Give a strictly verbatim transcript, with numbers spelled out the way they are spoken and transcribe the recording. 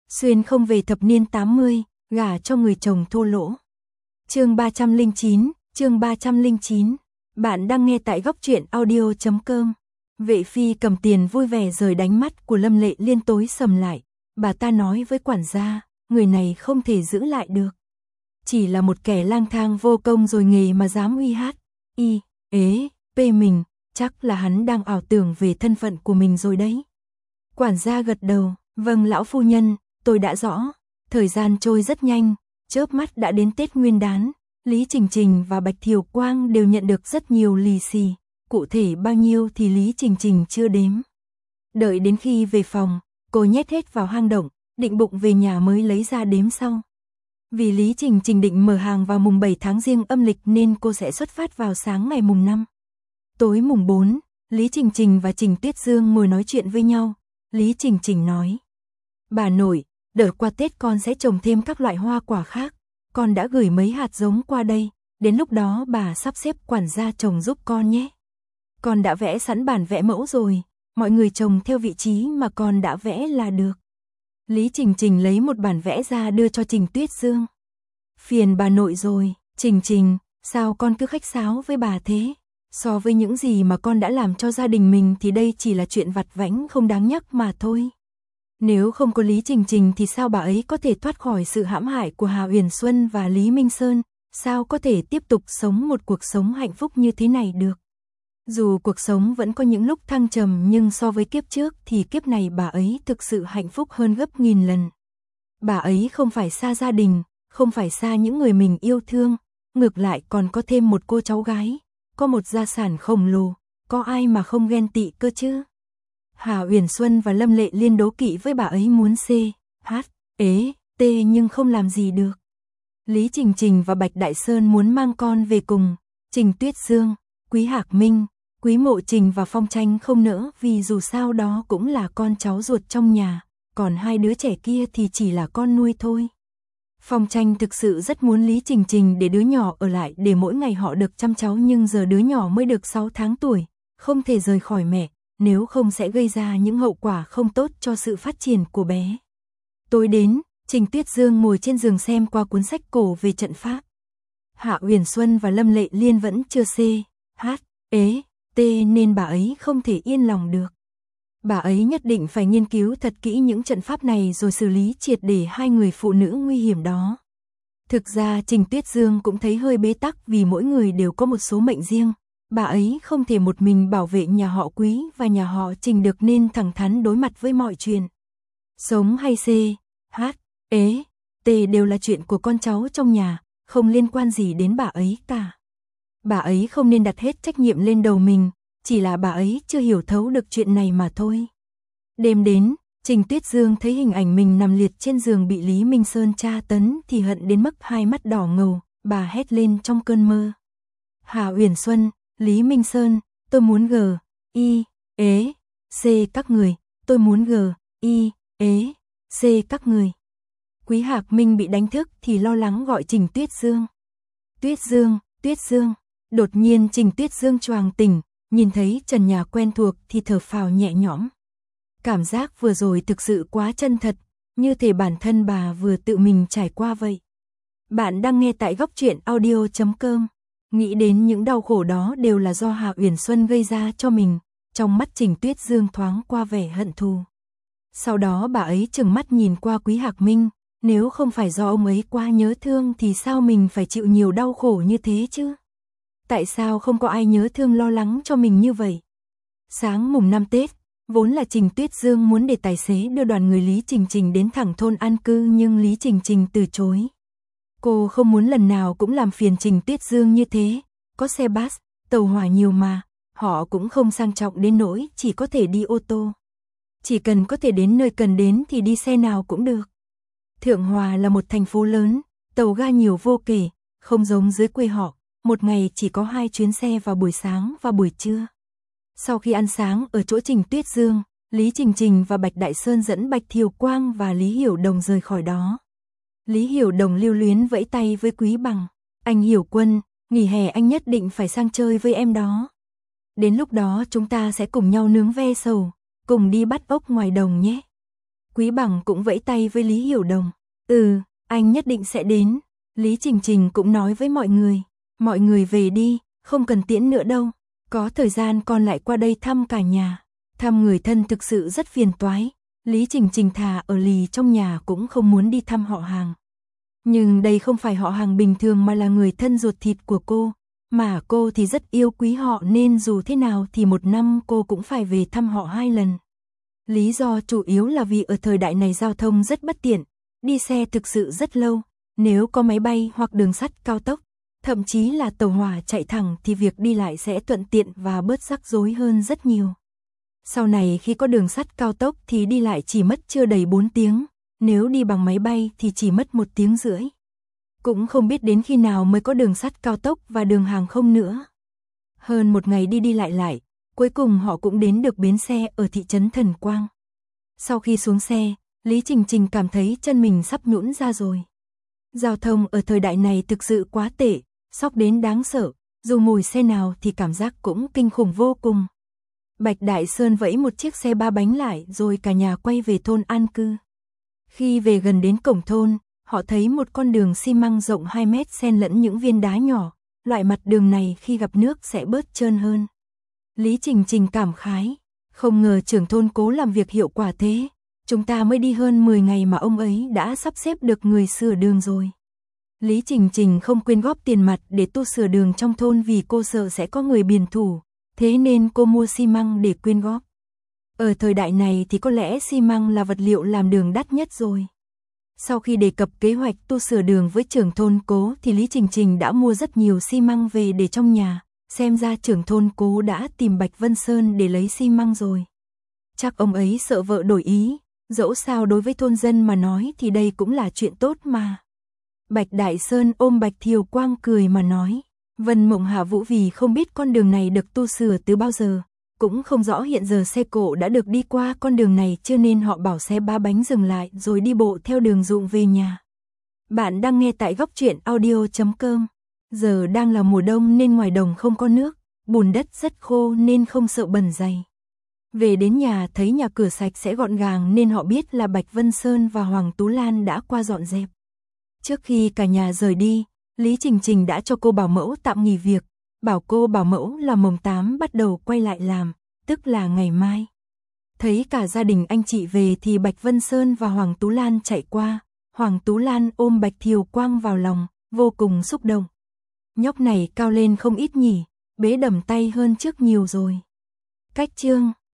Xuyên không về thập niên tám mươi, gả cho người chồng thô lỗ. Chương ba trăm lẻ chín, chương ba trăm lẻ chín. Bạn đang nghe tại góc truyện audio chấm com. Vệ phi cầm tiền vui vẻ rời đánh mắt của Lâm Lệ Liên tối sầm lại. Bà ta nói với quản gia, người này không thể giữ lại được. Chỉ là một kẻ lang thang vô công rồi nghề mà dám uy hát, y, ế, pê mình, chắc là hắn đang ảo tưởng về thân phận của mình rồi đấy. Quản gia gật đầu, vâng lão phu nhân, tôi đã rõ. Thời gian trôi rất nhanh, chớp mắt đã đến Tết Nguyên đán. Lý Trình Trình và Bạch Thiều Quang đều nhận được rất nhiều lì xì, cụ thể bao nhiêu thì Lý Trình Trình chưa đếm. Đợi đến khi về phòng, cô nhét hết vào hang động, định bụng về nhà mới lấy ra đếm sau. Vì Lý Trình Trình định mở hàng vào mùng bảy tháng Giêng âm lịch nên cô sẽ xuất phát vào sáng ngày mùng năm. Tối mùng bốn, Lý Trình Trình và Trình Tuyết Dương ngồi nói chuyện với nhau. Lý Trình Trình nói, bà nội, đợt qua Tết con sẽ trồng thêm các loại hoa quả khác. Con đã gửi mấy hạt giống qua đây, đến lúc đó bà sắp xếp quản gia trồng giúp con nhé. Con đã vẽ sẵn bản vẽ mẫu rồi, mọi người trồng theo vị trí mà con đã vẽ là được. Lý Trình Trình lấy một bản vẽ ra đưa cho Trình Tuyết Dương. Phiền bà nội rồi, Trình Trình, sao con cứ khách sáo với bà thế? So với những gì mà con đã làm cho gia đình mình thì đây chỉ là chuyện vặt vãnh không đáng nhắc mà thôi. Nếu không có Lý Trình Trình thì sao bà ấy có thể thoát khỏi sự hãm hại của Hà Uyển Xuân và Lý Minh Sơn, sao có thể tiếp tục sống một cuộc sống hạnh phúc như thế này được. Dù cuộc sống vẫn có những lúc thăng trầm nhưng so với kiếp trước thì kiếp này bà ấy thực sự hạnh phúc hơn gấp nghìn lần. Bà ấy không phải xa gia đình, không phải xa những người mình yêu thương, ngược lại còn có thêm một cô cháu gái, có một gia sản khổng lồ, có ai mà không ghen tị cơ chứ. Hà Uyển Xuân và Lâm Lệ Liên đố kỵ với bà ấy muốn C, H, ế, T nhưng không làm gì được. Lý Trình Trình và Bạch Đại Sơn muốn mang con về cùng, Trình Tuyết Dương, Quý Hạc Minh, Quý Mộ Trình và Phong Tranh không nỡ vì dù sao đó cũng là con cháu ruột trong nhà, còn hai đứa trẻ kia thì chỉ là con nuôi thôi. Phong Tranh thực sự rất muốn Lý Trình Trình để đứa nhỏ ở lại để mỗi ngày họ được chăm cháu nhưng giờ đứa nhỏ mới được sáu tháng tuổi, không thể rời khỏi mẹ, nếu không sẽ gây ra những hậu quả không tốt cho sự phát triển của bé. Tối đến, Trình Tuyết Dương ngồi trên giường xem qua cuốn sách cổ về trận pháp. Hạ Uyển Xuân và Lâm Lệ Liên vẫn chưa C, H, ế, T nên bà ấy không thể yên lòng được. Bà ấy nhất định phải nghiên cứu thật kỹ những trận pháp này rồi xử lý triệt để hai người phụ nữ nguy hiểm đó. Thực ra Trình Tuyết Dương cũng thấy hơi bế tắc vì mỗi người đều có một số mệnh riêng. Bà ấy không thể một mình bảo vệ nhà họ Quý và nhà họ Trình được nên thẳng thắn đối mặt với mọi chuyện. Sống hay C, H, ế, T đều là chuyện của con cháu trong nhà, không liên quan gì đến bà ấy cả. Bà ấy không nên đặt hết trách nhiệm lên đầu mình, chỉ là bà ấy chưa hiểu thấu được chuyện này mà thôi. Đêm đến, Trình Tuyết Dương thấy hình ảnh mình nằm liệt trên giường bị Lý Minh Sơn tra tấn thì hận đến mức hai mắt đỏ ngầu, bà hét lên trong cơn mơ. Hà Uyển Xuân, Lý Minh Sơn, tôi muốn G, I, ế, C các người, tôi muốn G, I, ế, C các người. Quý Hạc Minh bị đánh thức thì lo lắng gọi Trình Tuyết Dương. Tuyết Dương, Tuyết Dương. Đột nhiên Trình Tuyết Dương choàng tỉnh, nhìn thấy trần nhà quen thuộc thì thở phào nhẹ nhõm. Cảm giác vừa rồi thực sự quá chân thật, như thể bản thân bà vừa tự mình trải qua vậy. Bạn đang nghe tại góc truyện audio chấm com. Nghĩ đến những đau khổ đó đều là do Hà Uyển Xuân gây ra cho mình, trong mắt Trình Tuyết Dương thoáng qua vẻ hận thù. Sau đó bà ấy trừng mắt nhìn qua Quý Hạc Minh, nếu không phải do ông ấy quá nhớ thương thì sao mình phải chịu nhiều đau khổ như thế chứ? Tại sao không có ai nhớ thương lo lắng cho mình như vậy? Sáng mùng năm Tết, vốn là Trình Tuyết Dương muốn để tài xế đưa đoàn người Lý Trình Trình đến thẳng thôn an cư nhưng Lý Trình Trình từ chối. Cô không muốn lần nào cũng làm phiền Trình Tuyết Dương như thế, có xe bus, tàu hỏa nhiều mà, họ cũng không sang trọng đến nỗi chỉ có thể đi ô tô. Chỉ cần có thể đến nơi cần đến thì đi xe nào cũng được. Thượng Hòa là một thành phố lớn, tàu ga nhiều vô kể, không giống dưới quê họ, một ngày chỉ có hai chuyến xe vào buổi sáng và buổi trưa. Sau khi ăn sáng ở chỗ Trình Tuyết Dương, Lý Trình Trình và Bạch Đại Sơn dẫn Bạch Thiều Quang và Lý Hiểu Đồng rời khỏi đó. Lý Hiểu Đồng lưu luyến vẫy tay với Quý Bằng. Anh Hiểu Quân, nghỉ hè anh nhất định phải sang chơi với em đó. Đến lúc đó chúng ta sẽ cùng nhau nướng ve sầu, cùng đi bắt ốc ngoài đồng nhé. Quý Bằng cũng vẫy tay với Lý Hiểu Đồng. Ừ, anh nhất định sẽ đến. Lý Trình Trình cũng nói với mọi người. Mọi người về đi, không cần tiễn nữa đâu. Có thời gian con lại qua đây thăm cả nhà. Thăm người thân thực sự rất phiền toái. Lý Trình Trình thà ở lì trong nhà cũng không muốn đi thăm họ hàng. Nhưng đây không phải họ hàng bình thường mà là người thân ruột thịt của cô. Mà cô thì rất yêu quý họ nên dù thế nào thì một năm cô cũng phải về thăm họ hai lần. Lý do chủ yếu là vì ở thời đại này giao thông rất bất tiện, đi xe thực sự rất lâu. Nếu có máy bay hoặc đường sắt cao tốc, thậm chí là tàu hỏa chạy thẳng thì việc đi lại sẽ thuận tiện và bớt rắc rối hơn rất nhiều. Sau này khi có đường sắt cao tốc thì đi lại chỉ mất chưa đầy bốn tiếng, nếu đi bằng máy bay thì chỉ mất một tiếng rưỡi. Cũng không biết đến khi nào mới có đường sắt cao tốc và đường hàng không nữa. Hơn một ngày đi đi lại lại, cuối cùng họ cũng đến được bến xe ở thị trấn Thần Quang. Sau khi xuống xe, Lý Trình Trình cảm thấy chân mình sắp nhũn ra rồi. Giao thông ở thời đại này thực sự quá tệ, sóc đến đáng sợ, dù mùi xe nào thì cảm giác cũng kinh khủng vô cùng. Bạch Đại Sơn vẫy một chiếc xe ba bánh lại rồi cả nhà quay về thôn an cư. Khi về gần đến cổng thôn, họ thấy một con đường xi măng rộng hai mét xen lẫn những viên đá nhỏ, loại mặt đường này khi gặp nước sẽ bớt trơn hơn. Lý Trình Trình cảm khái, không ngờ trưởng thôn Cố làm việc hiệu quả thế, chúng ta mới đi hơn mười ngày mà ông ấy đã sắp xếp được người sửa đường rồi. Lý Trình Trình không quyên góp tiền mặt để tu sửa đường trong thôn vì cô sợ sẽ có người biển thủ, thế nên cô mua xi măng để quyên góp. Ở thời đại này thì có lẽ xi măng là vật liệu làm đường đắt nhất rồi. Sau khi đề cập kế hoạch tu sửa đường với trưởng thôn Cố thì Lý Trình Trình đã mua rất nhiều xi măng về để trong nhà, xem ra trưởng thôn Cố đã tìm Bạch Vân Sơn để lấy xi măng rồi. Chắc ông ấy sợ vợ đổi ý, dẫu sao đối với thôn dân mà nói thì đây cũng là chuyện tốt mà. Bạch Đại Sơn ôm Bạch Thiều Quang cười mà nói, Vân Mộng Hạ Vũ vì không biết con đường này được tu sửa từ bao giờ, cũng không rõ hiện giờ xe cộ đã được đi qua con đường này chưa nên họ bảo xe ba bánh dừng lại rồi đi bộ theo đường ruộng về nhà. Bạn đang nghe tại góc truyện audio chấm com. Giờ đang là mùa đông nên ngoài đồng không có nước, bùn đất rất khô nên không sợ bẩn giày. Về đến nhà thấy nhà cửa sạch sẽ gọn gàng nên họ biết là Bạch Vân Sơn và Hoàng Tú Lan đã qua dọn dẹp. Trước khi cả nhà rời đi, Lý Trình Trình đã cho cô bảo mẫu tạm nghỉ việc, bảo cô bảo mẫu là mồng tám bắt đầu quay lại làm, tức là ngày mai. Thấy cả gia đình anh chị về thì Bạch Vân Sơn và Hoàng Tú Lan chạy qua, Hoàng Tú Lan ôm Bạch Thiều Quang vào lòng, vô cùng xúc động. Nhóc này cao lên không ít nhỉ, bế đầm tay hơn trước nhiều rồi. Cách chương